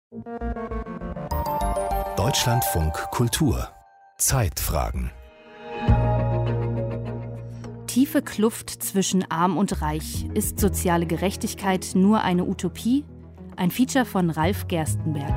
Deutschlandfunk Kultur Zeitfragen. Tiefe Kluft zwischen Arm und Reich. Ist soziale Gerechtigkeit nur eine Utopie? Ein Feature von Ralf Gerstenberg.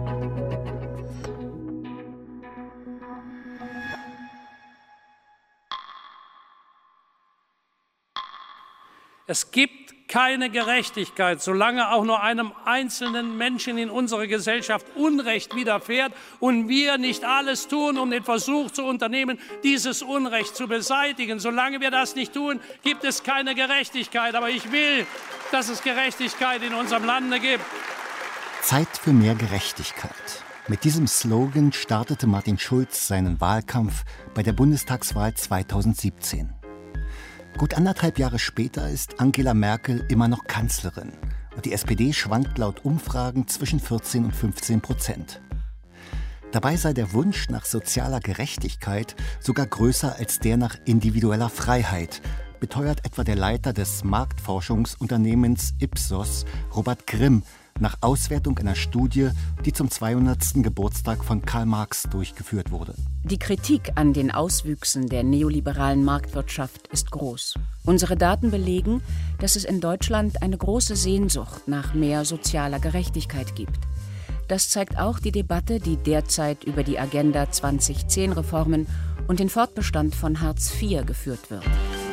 Es gibt keine Gerechtigkeit, solange auch nur einem einzelnen Menschen in unserer Gesellschaft Unrecht widerfährt und wir nicht alles tun, um den Versuch zu unternehmen, dieses Unrecht zu beseitigen. Solange wir das nicht tun, gibt es keine Gerechtigkeit. Aber ich will, dass es Gerechtigkeit in unserem Lande gibt. Zeit für mehr Gerechtigkeit. Mit diesem Slogan startete Martin Schulz seinen Wahlkampf bei der Bundestagswahl 2017. Gut 1,5 Jahre später ist Angela Merkel immer noch Kanzlerin und die SPD schwankt laut Umfragen zwischen 14 und 15%. Dabei sei der Wunsch nach sozialer Gerechtigkeit sogar größer als der nach individueller Freiheit, beteuert etwa der Leiter des Marktforschungsunternehmens Ipsos, Robert Grimm, nach Auswertung einer Studie, die zum 200. Geburtstag von Karl Marx durchgeführt wurde. Die Kritik an den Auswüchsen der neoliberalen Marktwirtschaft ist groß. Unsere Daten belegen, dass es in Deutschland eine große Sehnsucht nach mehr sozialer Gerechtigkeit gibt. Das zeigt auch die Debatte, die derzeit über die Agenda 2010-Reformen und den Fortbestand von Hartz IV geführt wird.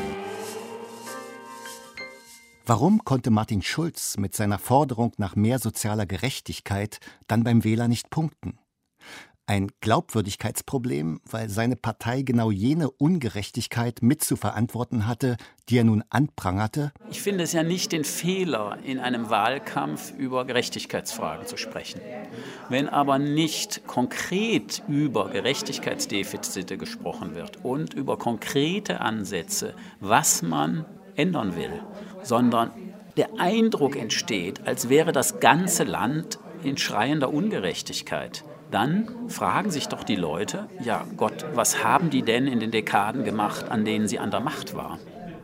Warum konnte Martin Schulz mit seiner Forderung nach mehr sozialer Gerechtigkeit dann beim Wähler nicht punkten? Ein Glaubwürdigkeitsproblem, weil seine Partei genau jene Ungerechtigkeit mit zu verantworten hatte, die er nun anprangerte? Ich finde es ja nicht den Fehler, in einem Wahlkampf über Gerechtigkeitsfragen zu sprechen. Wenn aber nicht konkret über Gerechtigkeitsdefizite gesprochen wird und über konkrete Ansätze, was man ändern will, sondern der Eindruck entsteht, als wäre das ganze Land in schreiender Ungerechtigkeit, dann fragen sich doch die Leute, ja Gott, was haben die denn in den Dekaden gemacht, an denen sie an der Macht waren?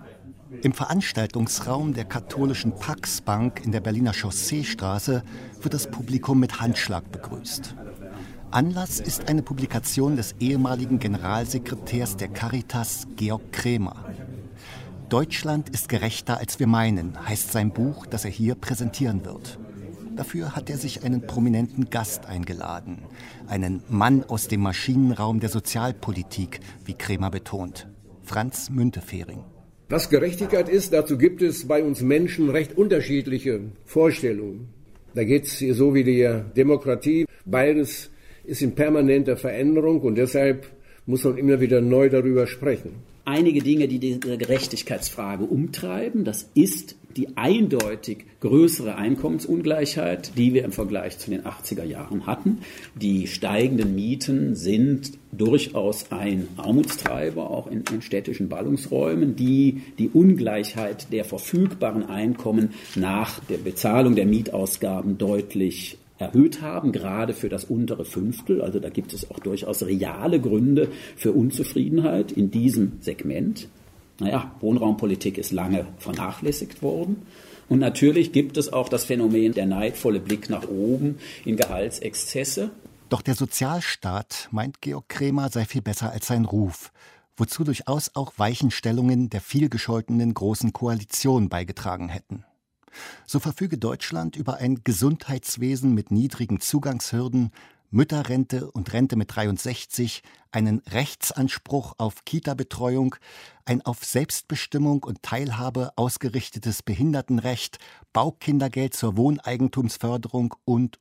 Im Veranstaltungsraum der katholischen Pax Bank in der Berliner Chausseestraße wird das Publikum mit Handschlag begrüßt. Anlass ist eine Publikation des ehemaligen Generalsekretärs der Caritas, Georg Kremer. Deutschland ist gerechter, als wir meinen, heißt sein Buch, das er hier präsentieren wird. Dafür hat er sich einen prominenten Gast eingeladen. Einen Mann aus dem Maschinenraum der Sozialpolitik, wie Kremer betont. Franz Müntefering. Was Gerechtigkeit ist, dazu gibt es bei uns Menschen recht unterschiedliche Vorstellungen. Da geht es hier so wie die Demokratie. Beides ist in permanenter Veränderung und deshalb muss man immer wieder neu darüber sprechen. Einige Dinge, die diese Gerechtigkeitsfrage umtreiben, das ist die eindeutig größere Einkommensungleichheit, die wir im Vergleich zu den 80er Jahren hatten. Die steigenden Mieten sind durchaus ein Armutstreiber, auch in städtischen Ballungsräumen, die die Ungleichheit der verfügbaren Einkommen nach der Bezahlung der Mietausgaben deutlich erhöht haben, gerade für das untere Fünftel. Also da gibt es auch durchaus reale Gründe für Unzufriedenheit in diesem Segment. Wohnraumpolitik ist lange vernachlässigt worden. Und natürlich gibt es auch das Phänomen der neidvolle Blick nach oben in Gehaltsexzesse. Doch der Sozialstaat, meint Georg Kremer, sei viel besser als sein Ruf, wozu durchaus auch Weichenstellungen der vielgescholtenen Großen Koalition beigetragen hätten. So verfüge Deutschland über ein Gesundheitswesen mit niedrigen Zugangshürden, Mütterrente und Rente mit 63, einen Rechtsanspruch auf Kita-Betreuung, ein auf Selbstbestimmung und Teilhabe ausgerichtetes Behindertenrecht, Baukindergeld zur Wohneigentumsförderung und.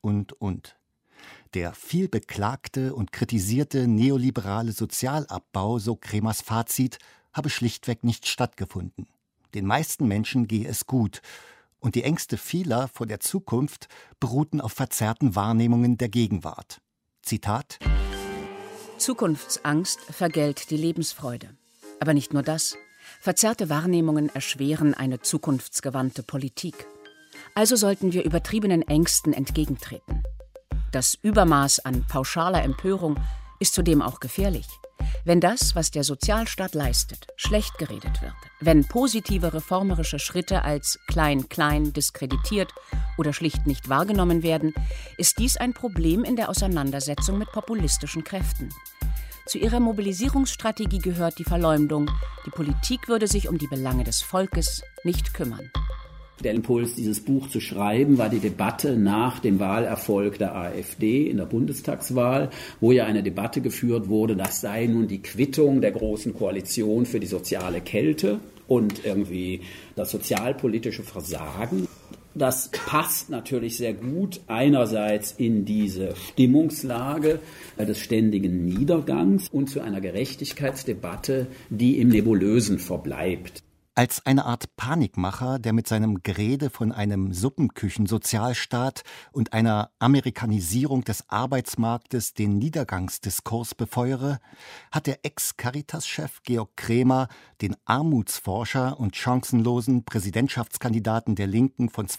Der viel beklagte und kritisierte neoliberale Sozialabbau, so Kremers Fazit, habe schlichtweg nicht stattgefunden. Den meisten Menschen gehe es gut. Und die Ängste vieler vor der Zukunft beruhten auf verzerrten Wahrnehmungen der Gegenwart. Zitat: Zukunftsangst vergällt die Lebensfreude. Aber nicht nur das. Verzerrte Wahrnehmungen erschweren eine zukunftsgewandte Politik. Also sollten wir übertriebenen Ängsten entgegentreten. Das Übermaß an pauschaler Empörung ist zudem auch gefährlich. Wenn das, was der Sozialstaat leistet, schlecht geredet wird, wenn positive reformerische Schritte als klein-klein diskreditiert oder schlicht nicht wahrgenommen werden, ist dies ein Problem in der Auseinandersetzung mit populistischen Kräften. Zu ihrer Mobilisierungsstrategie gehört die Verleumdung, die Politik würde sich um die Belange des Volkes nicht kümmern. Der Impuls, dieses Buch zu schreiben, war die Debatte nach dem Wahlerfolg der AfD in der Bundestagswahl, wo ja eine Debatte geführt wurde, das sei nun die Quittung der Großen Koalition für die soziale Kälte und irgendwie das sozialpolitische Versagen. Das passt natürlich sehr gut einerseits in diese Stimmungslage des ständigen Niedergangs und zu einer Gerechtigkeitsdebatte, die im Nebulösen verbleibt. Als eine Art Panikmacher, der mit seinem Gerede von einem Suppenküchensozialstaat und einer Amerikanisierung des Arbeitsmarktes den Niedergangsdiskurs befeuere, hat der Ex-Caritas-Chef Georg Kremer den Armutsforscher und chancenlosen Präsidentschaftskandidaten der Linken von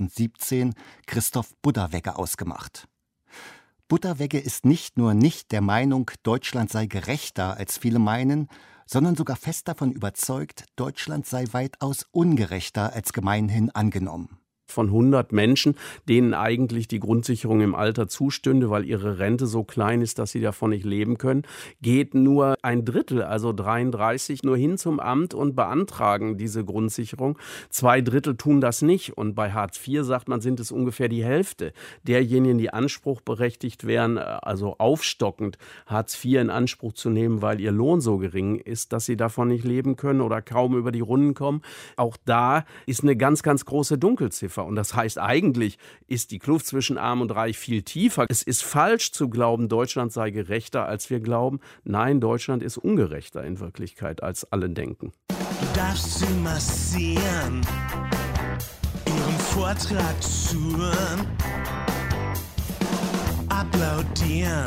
2017, Christoph Budderwegge, ausgemacht. Budderwegge ist nicht nur nicht der Meinung, Deutschland sei gerechter, als viele meinen, sondern sogar fest davon überzeugt, Deutschland sei weitaus ungerechter als gemeinhin angenommen. Von 100 Menschen, denen eigentlich die Grundsicherung im Alter zustünde, weil ihre Rente so klein ist, dass sie davon nicht leben können, geht nur ein Drittel, also 33, nur hin zum Amt und beantragen diese Grundsicherung. 2 Drittel tun das nicht. Und bei Hartz IV, sagt man, sind es ungefähr die Hälfte derjenigen, die anspruchberechtigt wären, also aufstockend Hartz IV in Anspruch zu nehmen, weil ihr Lohn so gering ist, dass sie davon nicht leben können oder kaum über die Runden kommen. Auch da ist eine ganz, ganz große Dunkelziffer. Und das heißt, eigentlich ist die Kluft zwischen Arm und Reich viel tiefer. Es ist falsch zu glauben, Deutschland sei gerechter, als wir glauben. Nein, Deutschland ist ungerechter in Wirklichkeit, als alle denken. Du darfst sie massieren, ihrem Vortrag zuhören, applaudieren.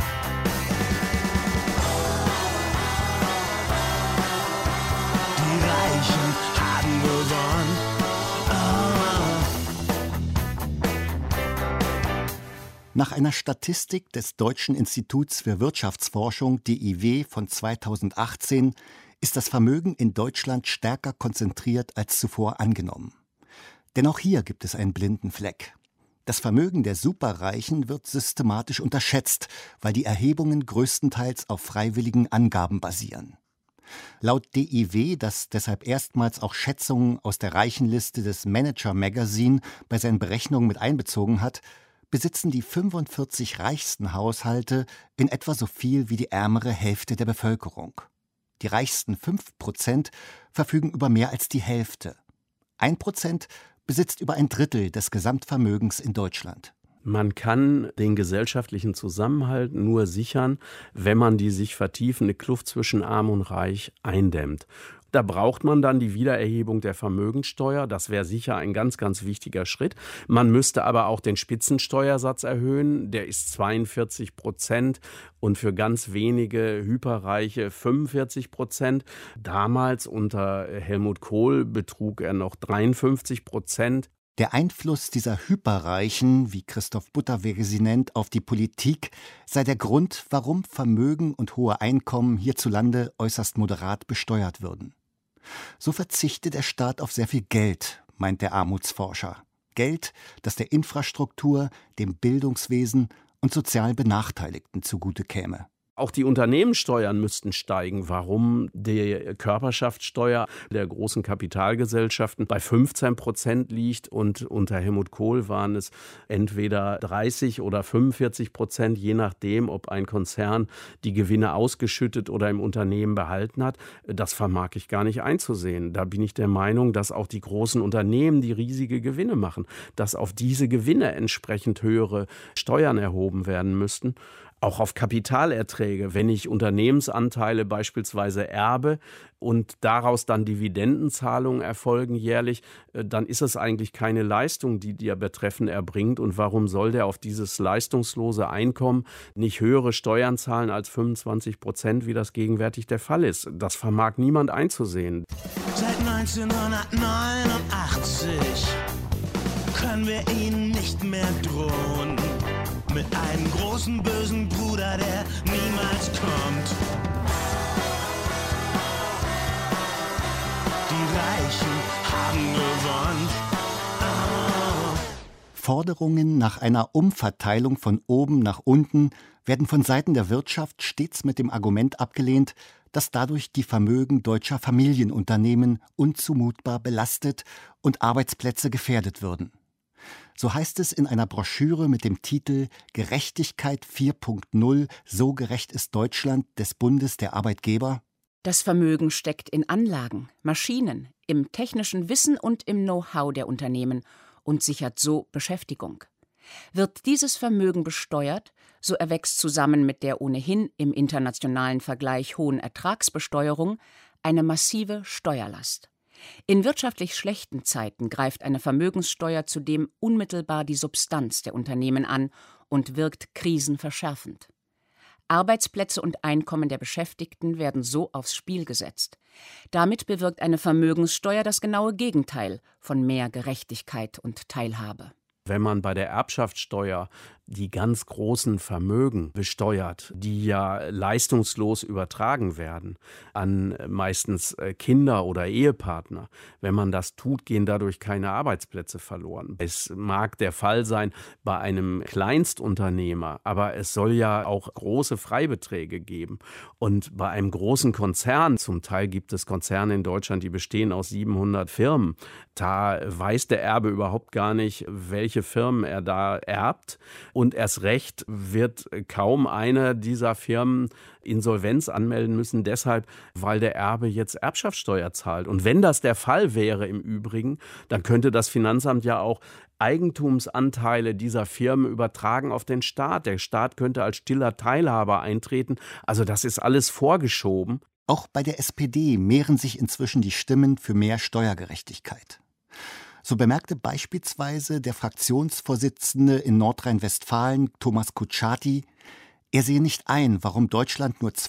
Die Reichen haben gewonnen. Nach einer Statistik des Deutschen Instituts für Wirtschaftsforschung DIW von 2018 ist das Vermögen in Deutschland stärker konzentriert als zuvor angenommen. Denn auch hier gibt es einen blinden Fleck. Das Vermögen der Superreichen wird systematisch unterschätzt, weil die Erhebungen größtenteils auf freiwilligen Angaben basieren. Laut DIW, das deshalb erstmals auch Schätzungen aus der Reichenliste des Manager Magazine bei seinen Berechnungen mit einbezogen hat, besitzen die 45 reichsten Haushalte in etwa so viel wie die ärmere Hälfte der Bevölkerung. Die reichsten 5% verfügen über mehr als die Hälfte. 1% besitzt über ein Drittel des Gesamtvermögens in Deutschland. Man kann den gesellschaftlichen Zusammenhalt nur sichern, wenn man die sich vertiefende Kluft zwischen Arm und Reich eindämmt. Da braucht man dann die Wiedererhebung der Vermögensteuer. Das wäre sicher ein ganz, ganz wichtiger Schritt. Man müsste aber auch den Spitzensteuersatz erhöhen. Der ist 42% und für ganz wenige Hyperreiche 45%. Damals unter Helmut Kohl betrug er noch 53%. Der Einfluss dieser Hyperreichen, wie Christoph Budderwegge sie nennt, auf die Politik sei der Grund, warum Vermögen und hohe Einkommen hierzulande äußerst moderat besteuert würden. So verzichte der Staat auf sehr viel Geld, meint der Armutsforscher. Geld, das der Infrastruktur, dem Bildungswesen und sozial Benachteiligten zugute käme. Auch die Unternehmenssteuern müssten steigen. Warum die Körperschaftssteuer der großen Kapitalgesellschaften bei 15% liegt und unter Helmut Kohl waren es entweder 30 oder 45%, je nachdem, ob ein Konzern die Gewinne ausgeschüttet oder im Unternehmen behalten hat. Das vermag ich gar nicht einzusehen. Da bin ich der Meinung, dass auch die großen Unternehmen, die riesige Gewinne machen, dass auf diese Gewinne entsprechend höhere Steuern erhoben werden müssten. Auch auf Kapitalerträge, wenn ich Unternehmensanteile beispielsweise erbe und daraus dann Dividendenzahlungen erfolgen jährlich, dann ist es eigentlich keine Leistung, die der Betreffende erbringt. Und warum soll der auf dieses leistungslose Einkommen nicht höhere Steuern zahlen als 25%, wie das gegenwärtig der Fall ist? Das vermag niemand einzusehen. Seit 1989 können wir ihnen nicht mehr drohen mit einem den großen bösen Bruder, der niemals kommt. Die Reichen haben gewonnen. Oh. Forderungen nach einer Umverteilung von oben nach unten werden von Seiten der Wirtschaft stets mit dem Argument abgelehnt, dass dadurch die Vermögen deutscher Familienunternehmen unzumutbar belastet und Arbeitsplätze gefährdet würden. So heißt es in einer Broschüre mit dem Titel Gerechtigkeit 4.0, so gerecht ist Deutschland des Bundes der Arbeitgeber. Das Vermögen steckt in Anlagen, Maschinen, im technischen Wissen und im Know-how der Unternehmen und sichert so Beschäftigung. Wird dieses Vermögen besteuert, so erwächst zusammen mit der ohnehin im internationalen Vergleich hohen Ertragsbesteuerung eine massive Steuerlast. In wirtschaftlich schlechten Zeiten greift eine Vermögenssteuer zudem unmittelbar die Substanz der Unternehmen an und wirkt krisenverschärfend. Arbeitsplätze und Einkommen der Beschäftigten werden so aufs Spiel gesetzt. Damit bewirkt eine Vermögenssteuer das genaue Gegenteil von mehr Gerechtigkeit und Teilhabe. Wenn man bei der Erbschaftssteuer die ganz großen Vermögen besteuert, die ja leistungslos übertragen werden an meistens Kinder oder Ehepartner. Wenn man das tut, gehen dadurch keine Arbeitsplätze verloren. Es mag der Fall sein bei einem Kleinstunternehmer, aber es soll ja auch große Freibeträge geben. Und bei einem großen Konzern, zum Teil gibt es Konzerne in Deutschland, die bestehen aus 700 Firmen, da weiß der Erbe überhaupt gar nicht, welche Firmen er da erbt. Und erst recht wird kaum eine dieser Firmen Insolvenz anmelden müssen, deshalb, weil der Erbe jetzt Erbschaftssteuer zahlt. Und wenn das der Fall wäre im Übrigen, dann könnte das Finanzamt ja auch Eigentumsanteile dieser Firmen übertragen auf den Staat. Der Staat könnte als stiller Teilhaber eintreten. Also das ist alles vorgeschoben. Auch bei der SPD mehren sich inzwischen die Stimmen für mehr Steuergerechtigkeit. So bemerkte beispielsweise der Fraktionsvorsitzende in Nordrhein-Westfalen, Thomas Kutschaty, er sehe nicht ein, warum Deutschland nur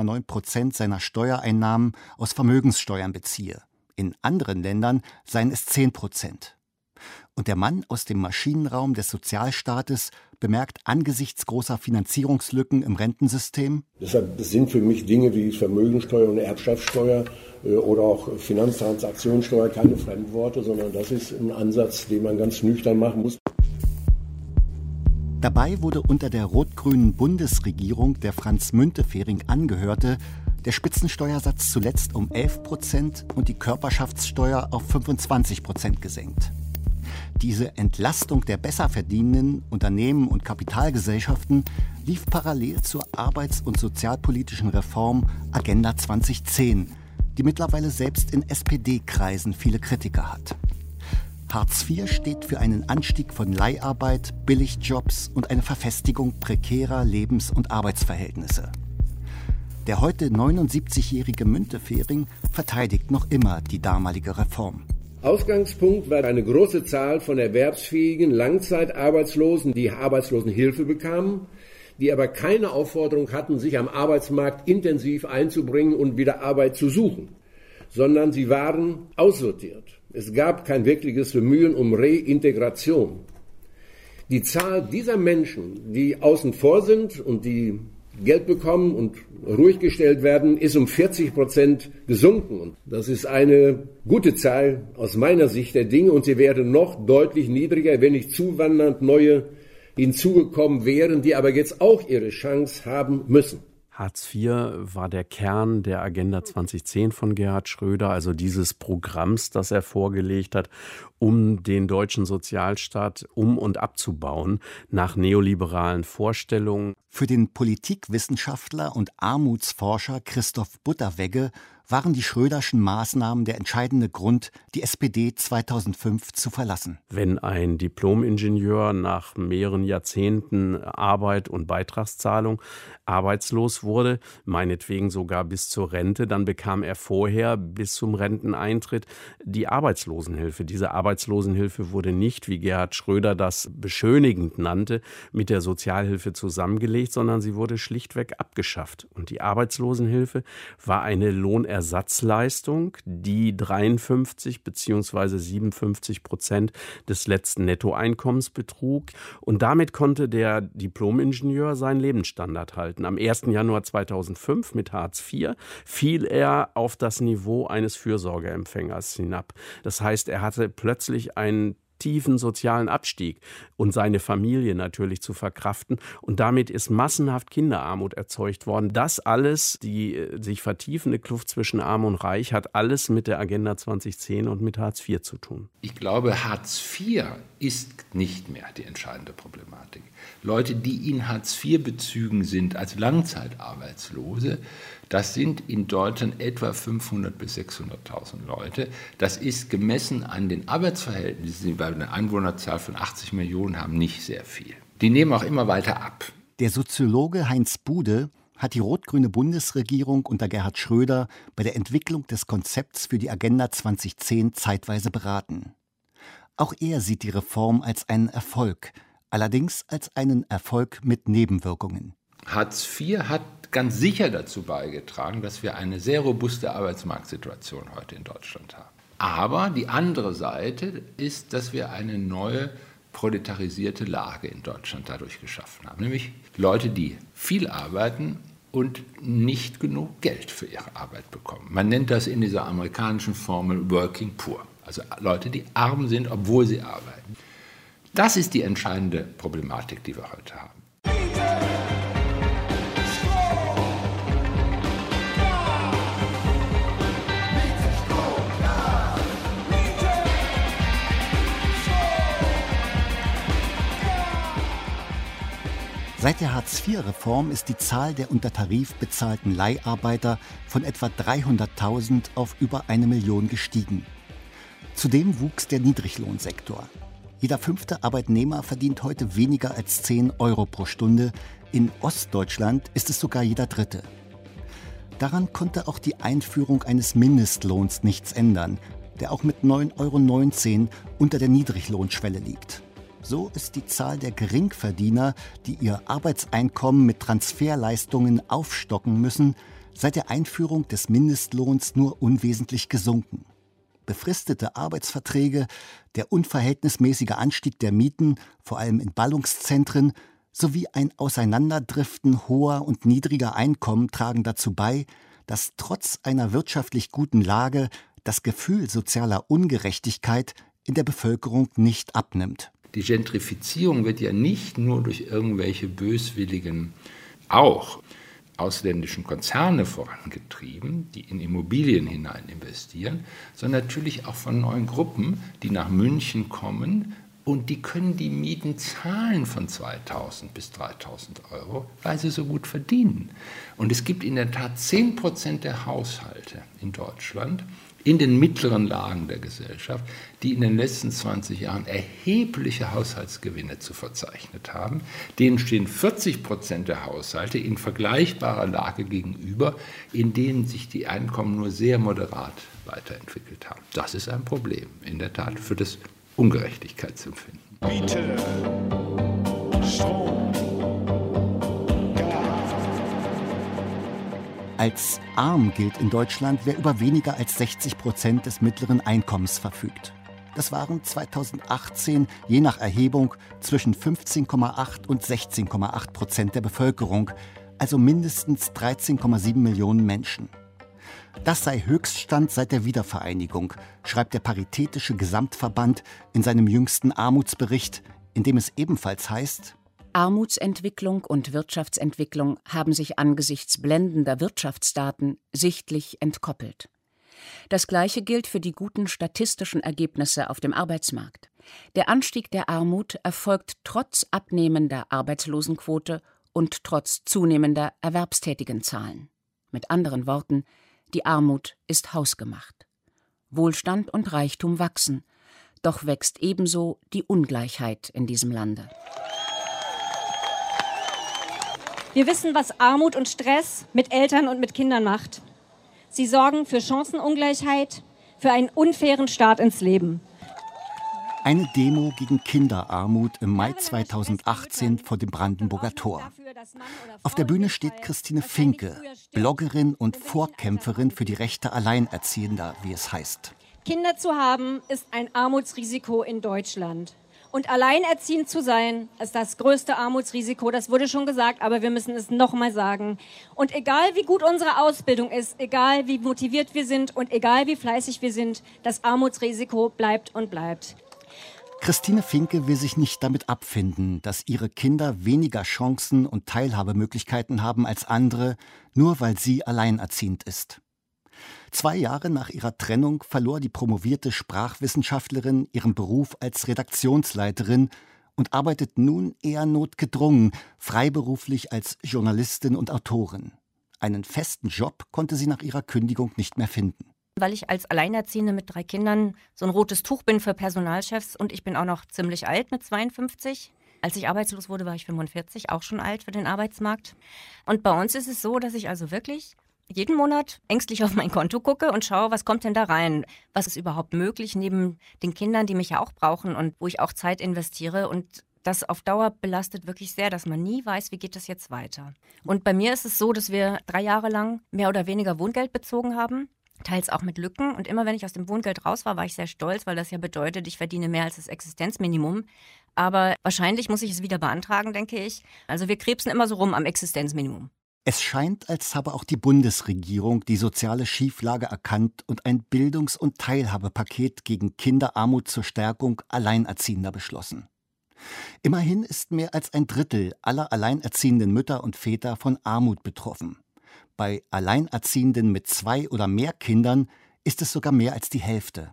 2,9% seiner Steuereinnahmen aus Vermögenssteuern beziehe. In anderen Ländern seien es 10%. Und der Mann aus dem Maschinenraum des Sozialstaates bemerkt angesichts großer Finanzierungslücken im Rentensystem: Deshalb sind für mich Dinge wie Vermögensteuer und Erbschaftssteuer oder auch Finanztransaktionssteuer keine Fremdworte, sondern das ist ein Ansatz, den man ganz nüchtern machen muss. Dabei wurde unter der rot-grünen Bundesregierung, der Franz Müntefering angehörte, der Spitzensteuersatz zuletzt um 11% und die Körperschaftssteuer auf 25% gesenkt. Diese Entlastung der besser verdienenden Unternehmen und Kapitalgesellschaften lief parallel zur arbeits- und sozialpolitischen Reform Agenda 2010, die mittlerweile selbst in SPD-Kreisen viele Kritiker hat. Hartz IV steht für einen Anstieg von Leiharbeit, Billigjobs und eine Verfestigung prekärer Lebens- und Arbeitsverhältnisse. Der heute 79-jährige Müntefering verteidigt noch immer die damalige Reform. Ausgangspunkt war eine große Zahl von erwerbsfähigen Langzeitarbeitslosen, die Arbeitslosenhilfe bekamen, die aber keine Aufforderung hatten, sich am Arbeitsmarkt intensiv einzubringen und wieder Arbeit zu suchen, sondern sie waren aussortiert. Es gab kein wirkliches Bemühen um Reintegration. Die Zahl dieser Menschen, die außen vor sind und die Geld bekommen und ruhig gestellt werden, ist um 40% gesunken. Und das ist eine gute Zahl aus meiner Sicht der Dinge und sie wäre noch deutlich niedriger, wenn nicht zuwandernd neue hinzugekommen wären, die aber jetzt auch ihre Chance haben müssen. Hartz IV war der Kern der Agenda 2010 von Gerhard Schröder, also dieses Programms, das er vorgelegt hat, um den deutschen Sozialstaat um- und abzubauen, nach neoliberalen Vorstellungen. Für den Politikwissenschaftler und Armutsforscher Christoph Butterwegge waren die Schröderschen Maßnahmen der entscheidende Grund, die SPD 2005 zu verlassen. Wenn ein Diplom-Ingenieur nach mehreren Jahrzehnten Arbeit und Beitragszahlung arbeitslos wurde, meinetwegen sogar bis zur Rente, dann bekam er vorher bis zum Renteneintritt die Arbeitslosenhilfe. Diese Arbeitslosenhilfe wurde nicht, wie Gerhard Schröder das beschönigend nannte, mit der Sozialhilfe zusammengelegt, sondern sie wurde schlichtweg abgeschafft. Und die Arbeitslosenhilfe war eine Lohnersatzzahlung Ersatzleistung, die 53 bzw. 57% des letzten Nettoeinkommens betrug. Und damit konnte der Diplomingenieur seinen Lebensstandard halten. Am 1. Januar 2005 mit Hartz IV fiel er auf das Niveau eines Fürsorgeempfängers hinab. Das heißt, er hatte plötzlich einen tiefen sozialen Abstieg und seine Familie natürlich zu verkraften. Und damit ist massenhaft Kinderarmut erzeugt worden. Das alles, die sich vertiefende Kluft zwischen Arm und Reich, hat alles mit der Agenda 2010 und mit Hartz IV zu tun. Ich glaube, Hartz IV ist nicht mehr die entscheidende Problematik. Leute, die in Hartz-IV-Bezügen sind als Langzeitarbeitslose, das sind in Deutschland etwa 500.000 bis 600.000 Leute. Das ist gemessen an den Arbeitsverhältnissen, die bei einer Einwohnerzahl von 80 Millionen haben, nicht sehr viel. Die nehmen auch immer weiter ab. Der Soziologe Heinz Bude hat die rot-grüne Bundesregierung unter Gerhard Schröder bei der Entwicklung des Konzepts für die Agenda 2010 zeitweise beraten. Auch er sieht die Reform als einen Erfolg, allerdings als einen Erfolg mit Nebenwirkungen. Hartz IV hat ganz sicher dazu beigetragen, dass wir eine sehr robuste Arbeitsmarktsituation heute in Deutschland haben. Aber die andere Seite ist, dass wir eine neue proletarisierte Lage in Deutschland dadurch geschaffen haben. Nämlich Leute, die viel arbeiten und nicht genug Geld für ihre Arbeit bekommen. Man nennt das in dieser amerikanischen Formel Working Poor. Also Leute, die arm sind, obwohl sie arbeiten. Das ist die entscheidende Problematik, die wir heute haben. Seit der Hartz-IV-Reform ist die Zahl der unter Tarif bezahlten Leiharbeiter von etwa 300.000 auf über 1 Million gestiegen. Zudem wuchs der Niedriglohnsektor. Jeder 5. Arbeitnehmer verdient heute weniger als 10 Euro pro Stunde. In Ostdeutschland ist es sogar jeder 3. Daran konnte auch die Einführung eines Mindestlohns nichts ändern, der auch mit 9,19 Euro unter der Niedriglohnschwelle liegt. So ist die Zahl der Geringverdiener, die ihr Arbeitseinkommen mit Transferleistungen aufstocken müssen, seit der Einführung des Mindestlohns nur unwesentlich gesunken. Befristete Arbeitsverträge, der unverhältnismäßige Anstieg der Mieten, vor allem in Ballungszentren, sowie ein Auseinanderdriften hoher und niedriger Einkommen tragen dazu bei, dass trotz einer wirtschaftlich guten Lage das Gefühl sozialer Ungerechtigkeit in der Bevölkerung nicht abnimmt. Die Gentrifizierung wird ja nicht nur durch irgendwelche böswilligen, auch ausländischen Konzerne vorangetrieben, die in Immobilien hinein investieren, sondern natürlich auch von neuen Gruppen, die nach München kommen und die können die Mieten zahlen von 2.000 bis 3.000 Euro, weil sie so gut verdienen. Und es gibt in der Tat 10% der Haushalte in Deutschland, in den mittleren Lagen der Gesellschaft, die in den letzten 20 Jahren erhebliche Haushaltsgewinne zu verzeichnet haben. Denen stehen 40% der Haushalte in vergleichbarer Lage gegenüber, in denen sich die Einkommen nur sehr moderat weiterentwickelt haben. Das ist ein Problem, in der Tat, für das Ungerechtigkeitsempfinden. Miete, Strom, Als arm gilt in Deutschland, wer über weniger als 60% des mittleren Einkommens verfügt. Das waren 2018 je nach Erhebung zwischen 15,8 und 16,8% der Bevölkerung, also mindestens 13,7 Millionen Menschen. Das sei Höchststand seit der Wiedervereinigung, schreibt der Paritätische Gesamtverband in seinem jüngsten Armutsbericht, in dem es ebenfalls heißt: Armutsentwicklung und Wirtschaftsentwicklung haben sich angesichts blendender Wirtschaftsdaten sichtlich entkoppelt. Das Gleiche gilt für die guten statistischen Ergebnisse auf dem Arbeitsmarkt. Der Anstieg der Armut erfolgt trotz abnehmender Arbeitslosenquote und trotz zunehmender Erwerbstätigenzahlen. Mit anderen Worten, die Armut ist hausgemacht. Wohlstand und Reichtum wachsen, doch wächst ebenso die Ungleichheit in diesem Lande. Wir wissen, was Armut und Stress mit Eltern und mit Kindern macht. Sie sorgen für Chancenungleichheit, für einen unfairen Start ins Leben. Eine Demo gegen Kinderarmut im Mai 2018 vor dem Brandenburger Tor. Auf der Bühne steht Christine Finke, Bloggerin und Vorkämpferin für die Rechte Alleinerziehender, wie es heißt. Kinder zu haben, ist ein Armutsrisiko in Deutschland. Und alleinerziehend zu sein, ist das größte Armutsrisiko. Das wurde schon gesagt, aber wir müssen es nochmal sagen. Und egal wie gut unsere Ausbildung ist, egal wie motiviert wir sind und egal wie fleißig wir sind, das Armutsrisiko bleibt und bleibt. Christine Finke will sich nicht damit abfinden, dass ihre Kinder weniger Chancen und Teilhabemöglichkeiten haben als andere, nur weil sie alleinerziehend ist. 2 Jahre nach ihrer Trennung verlor die promovierte Sprachwissenschaftlerin ihren Beruf als Redaktionsleiterin und arbeitet nun eher notgedrungen, freiberuflich als Journalistin und Autorin. Einen festen Job konnte sie nach ihrer Kündigung nicht mehr finden. Weil ich als Alleinerziehende mit 3 Kindern so ein rotes Tuch bin für Personalchefs und ich bin auch noch ziemlich alt mit 52. Als ich arbeitslos wurde, war ich 45, auch schon alt für den Arbeitsmarkt. Und bei uns ist es so, dass ich also wirklich jeden Monat ängstlich auf mein Konto gucke und schaue, was kommt denn da rein? Was ist überhaupt möglich neben den Kindern, die mich ja auch brauchen und wo ich auch Zeit investiere? Und das auf Dauer belastet wirklich sehr, dass man nie weiß, wie geht das jetzt weiter. Und bei mir ist es so, dass wir 3 Jahre lang mehr oder weniger Wohngeld bezogen haben, teils auch mit Lücken. Und immer wenn ich aus dem Wohngeld raus war ich sehr stolz, weil das ja bedeutet, ich verdiene mehr als das Existenzminimum. Aber wahrscheinlich muss ich es wieder beantragen, denke ich. Also wir krebsen immer so rum am Existenzminimum. Es scheint, als habe auch die Bundesregierung die soziale Schieflage erkannt und ein Bildungs- und Teilhabepaket gegen Kinderarmut zur Stärkung Alleinerziehender beschlossen. Immerhin ist mehr als 1/3 aller alleinerziehenden Mütter und Väter von Armut betroffen. Bei Alleinerziehenden mit 2 oder mehr Kindern ist es sogar mehr als die Hälfte.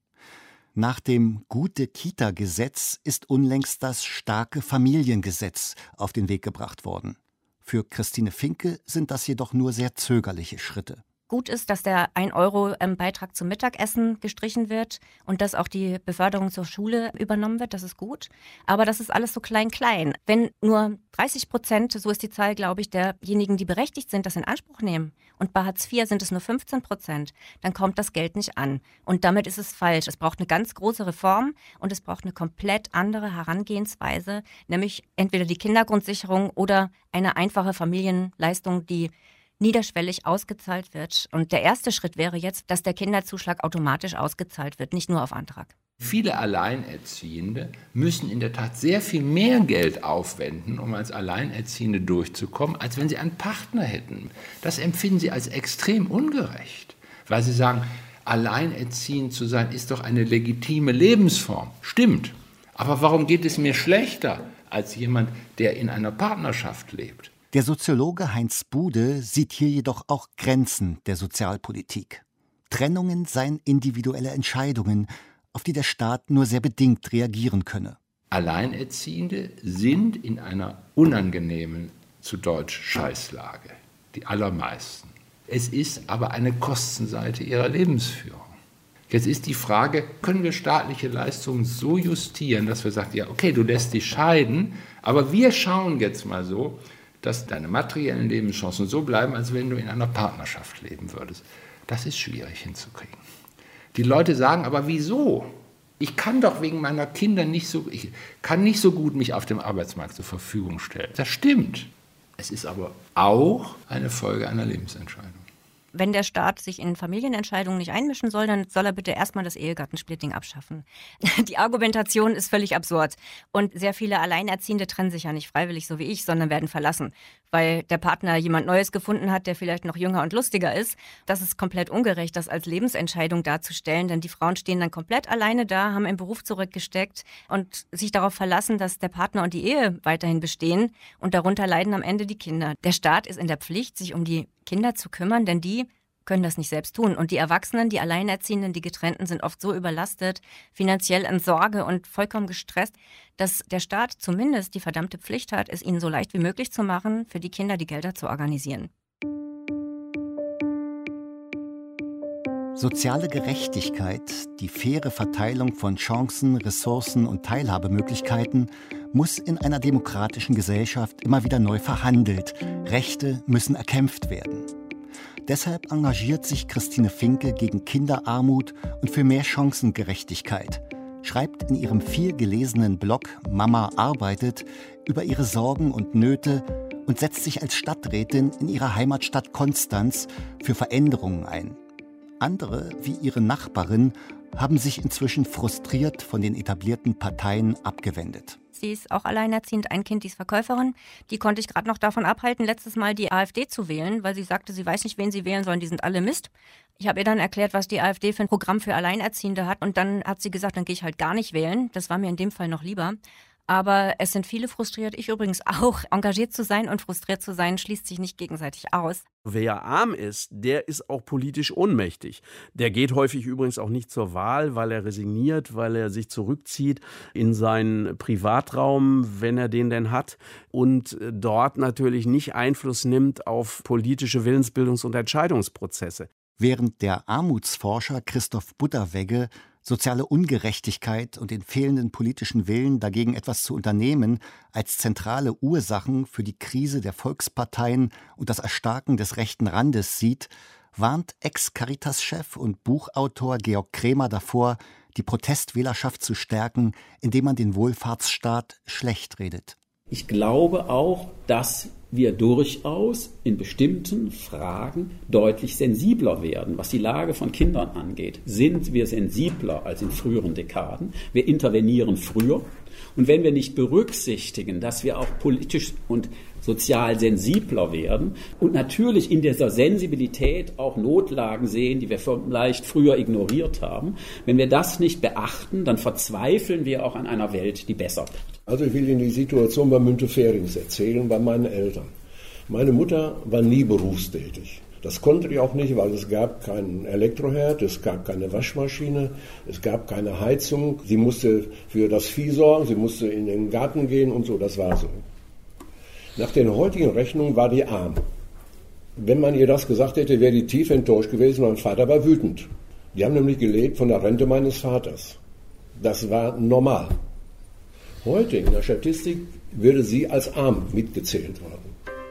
Nach dem Gute-Kita-Gesetz ist unlängst das Starke-Familiengesetz auf den Weg gebracht worden. Für Christine Finke sind das jedoch nur sehr zögerliche Schritte. Gut ist, dass der 1 Euro Beitrag zum Mittagessen gestrichen wird und dass auch die Beförderung zur Schule übernommen wird. Das ist gut. Aber das ist alles so klein-klein. Wenn nur 30%, so ist die Zahl, glaube ich, derjenigen, die berechtigt sind, das in Anspruch nehmen und bei Hartz IV sind es nur 15%, dann kommt das Geld nicht an. Und damit ist es falsch. Es braucht eine ganz große Reform und es braucht eine komplett andere Herangehensweise, nämlich entweder die Kindergrundsicherung oder eine einfache Familienleistung, die niederschwellig ausgezahlt wird. Und der erste Schritt wäre jetzt, dass der Kinderzuschlag automatisch ausgezahlt wird, nicht nur auf Antrag. Viele Alleinerziehende müssen in der Tat sehr viel mehr Geld aufwenden, um als Alleinerziehende durchzukommen, als wenn sie einen Partner hätten. Das empfinden sie als extrem ungerecht, weil sie sagen, alleinerziehend zu sein ist doch eine legitime Lebensform. Stimmt. Aber warum geht es mir schlechter als jemand, der in einer Partnerschaft lebt? Der Soziologe Heinz Bude sieht hier jedoch auch Grenzen der Sozialpolitik. Trennungen seien individuelle Entscheidungen, auf die der Staat nur sehr bedingt reagieren könne. Alleinerziehende sind in einer unangenehmen, zu Deutsch, Scheißlage. Die allermeisten. Es ist aber eine Kostenseite ihrer Lebensführung. Jetzt ist die Frage, können wir staatliche Leistungen so justieren, dass wir sagen, ja okay, du lässt dich scheiden, aber wir schauen jetzt mal so, dass deine materiellen Lebenschancen so bleiben, als wenn du in einer Partnerschaft leben würdest. Das ist schwierig hinzukriegen. Die Leute sagen, aber wieso? Ich kann doch wegen meiner Kinder nicht so gut mich auf dem Arbeitsmarkt zur Verfügung stellen. Das stimmt. Es ist aber auch eine Folge einer Lebensentscheidung. Wenn der Staat sich in Familienentscheidungen nicht einmischen soll, dann soll er bitte erstmal das Ehegattensplitting abschaffen. Die Argumentation ist völlig absurd. Und sehr viele Alleinerziehende trennen sich ja nicht freiwillig, so wie ich, sondern werden verlassen, weil der Partner jemand Neues gefunden hat, der vielleicht noch jünger und lustiger ist. Das ist komplett ungerecht, das als Lebensentscheidung darzustellen, denn die Frauen stehen dann komplett alleine da, haben im Beruf zurückgesteckt und sich darauf verlassen, dass der Partner und die Ehe weiterhin bestehen und darunter leiden am Ende die Kinder. Der Staat ist in der Pflicht, sich um die Kinder zu kümmern, denn die können das nicht selbst tun. Und die Erwachsenen, die Alleinerziehenden, die Getrennten sind oft so überlastet, finanziell in Sorge und vollkommen gestresst, dass der Staat zumindest die verdammte Pflicht hat, es ihnen so leicht wie möglich zu machen, für die Kinder die Gelder zu organisieren. Soziale Gerechtigkeit, die faire Verteilung von Chancen, Ressourcen und Teilhabemöglichkeiten muss in einer demokratischen Gesellschaft immer wieder neu verhandelt. Rechte müssen erkämpft werden. Deshalb engagiert sich Christine Finke gegen Kinderarmut und für mehr Chancengerechtigkeit. schreibt in ihrem viel gelesenen Blog Mama arbeitet über ihre Sorgen und Nöte und setzt sich als Stadträtin in ihrer Heimatstadt Konstanz für Veränderungen ein. Andere, wie ihre Nachbarin, haben sich inzwischen frustriert von den etablierten Parteien abgewendet. Sie ist auch alleinerziehend, ein Kind, die ist Verkäuferin. Die konnte ich gerade noch davon abhalten, letztes Mal die AfD zu wählen, weil sie sagte, sie weiß nicht, wen sie wählen sollen, die sind alle Mist. Ich habe ihr dann erklärt, was die AfD für ein Programm für Alleinerziehende hat und dann hat sie gesagt, dann gehe ich halt gar nicht wählen. Das war mir in dem Fall noch lieber. Aber es sind viele frustriert, ich übrigens auch. Engagiert zu sein und frustriert zu sein, schließt sich nicht gegenseitig aus. Wer arm ist, der ist auch politisch ohnmächtig. Der geht häufig übrigens auch nicht zur Wahl, weil er resigniert, weil er sich zurückzieht in seinen Privatraum, wenn er den denn hat, und dort natürlich nicht Einfluss nimmt auf politische Willensbildungs- und Entscheidungsprozesse. Während der Armutsforscher Christoph Butterwegge soziale Ungerechtigkeit und den fehlenden politischen Willen, dagegen etwas zu unternehmen, als zentrale Ursachen für die Krise der Volksparteien und das Erstarken des rechten Randes sieht, warnt Ex-Caritas-Chef und Buchautor Georg Kremer davor, die Protestwählerschaft zu stärken, indem man den Wohlfahrtsstaat schlecht redet. Ich glaube auch, dass wir durchaus in bestimmten Fragen deutlich sensibler werden. Was die Lage von Kindern angeht, sind wir sensibler als in früheren Dekaden. Wir intervenieren früher. Und wenn wir nicht berücksichtigen, dass wir auch politisch und sozial sensibler werden und natürlich in dieser Sensibilität auch Notlagen sehen, die wir vielleicht früher ignoriert haben, wenn wir das nicht beachten, dann verzweifeln wir auch an einer Welt, die besser wird. Also ich will Ihnen die Situation bei Müntefering erzählen, bei meinen Eltern. Meine Mutter war nie berufstätig. Das konnte die auch nicht, weil es gab keinen Elektroherd, es gab keine Waschmaschine, es gab keine Heizung. Sie musste für das Vieh sorgen, sie musste in den Garten gehen und so, das war so. Nach den heutigen Rechnungen war die arm. Wenn man ihr das gesagt hätte, wäre die tief enttäuscht gewesen, mein Vater war wütend. Die haben nämlich gelebt von der Rente meines Vaters. Das war normal. Heute in der Statistik würde sie als arm mitgezählt worden.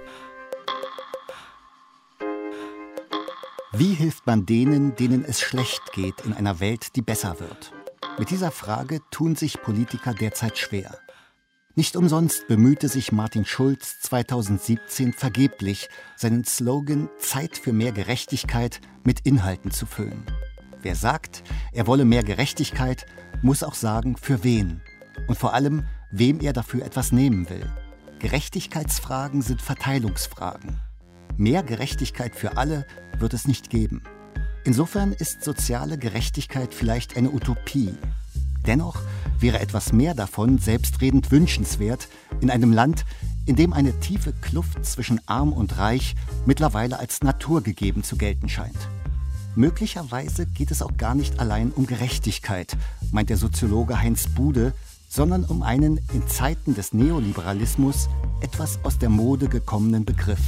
Wie hilft man denen, denen es schlecht geht, in einer Welt, die besser wird? Mit dieser Frage tun sich Politiker derzeit schwer. Nicht umsonst bemühte sich Martin Schulz 2017 vergeblich, seinen Slogan »Zeit für mehr Gerechtigkeit« mit Inhalten zu füllen. Wer sagt, er wolle mehr Gerechtigkeit, muss auch sagen, für wen. Und vor allem, wem er dafür etwas nehmen will. Gerechtigkeitsfragen sind Verteilungsfragen. Mehr Gerechtigkeit für alle wird es nicht geben. Insofern ist soziale Gerechtigkeit vielleicht eine Utopie. Dennoch wäre etwas mehr davon selbstredend wünschenswert in einem Land, in dem eine tiefe Kluft zwischen Arm und Reich mittlerweile als naturgegeben zu gelten scheint. Möglicherweise geht es auch gar nicht allein um Gerechtigkeit, meint der Soziologe Heinz Bude, sondern um einen in Zeiten des Neoliberalismus etwas aus der Mode gekommenen Begriff.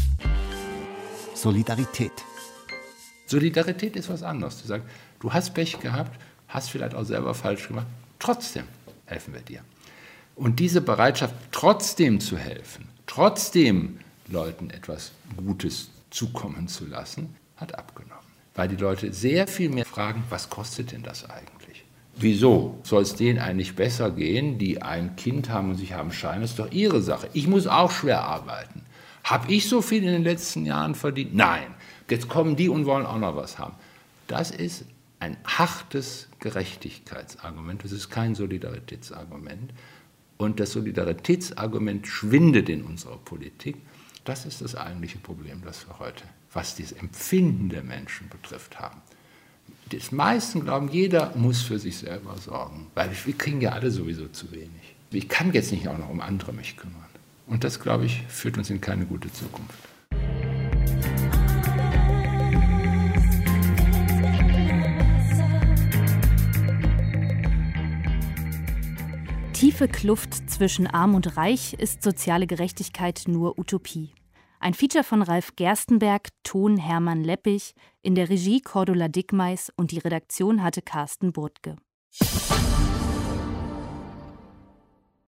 Solidarität. Solidarität ist was anderes. Du sagst, du hast Pech gehabt, hast vielleicht auch selber falsch gemacht, trotzdem helfen wir dir. Und diese Bereitschaft, trotzdem zu helfen, trotzdem Leuten etwas Gutes zukommen zu lassen, hat abgenommen. Weil die Leute sehr viel mehr fragen, was kostet denn das eigentlich? Wieso soll es denen eigentlich besser gehen, die ein Kind haben und sich haben scheinen? Das ist doch ihre Sache. Ich muss auch schwer arbeiten. Habe ich so viel in den letzten Jahren verdient? Nein. Jetzt kommen die und wollen auch noch was haben. Das ist ein hartes Gerechtigkeitsargument. Das ist kein Solidaritätsargument. Und das Solidaritätsargument schwindet in unserer Politik. Das ist das eigentliche Problem, das wir heute, was das Empfinden der Menschen betrifft, haben. Die meisten glauben, jeder muss für sich selber sorgen, weil wir kriegen ja alle sowieso zu wenig. Ich kann jetzt nicht auch noch um andere mich kümmern. Und das, glaube ich, führt uns in keine gute Zukunft. Tiefe Kluft zwischen Arm und Reich ist soziale Gerechtigkeit nur Utopie. Ein Feature von Ralf Gerstenberg, Ton Hermann Leppich, in der Regie Cordula Dickmeis und die Redaktion hatte Carsten Burtke.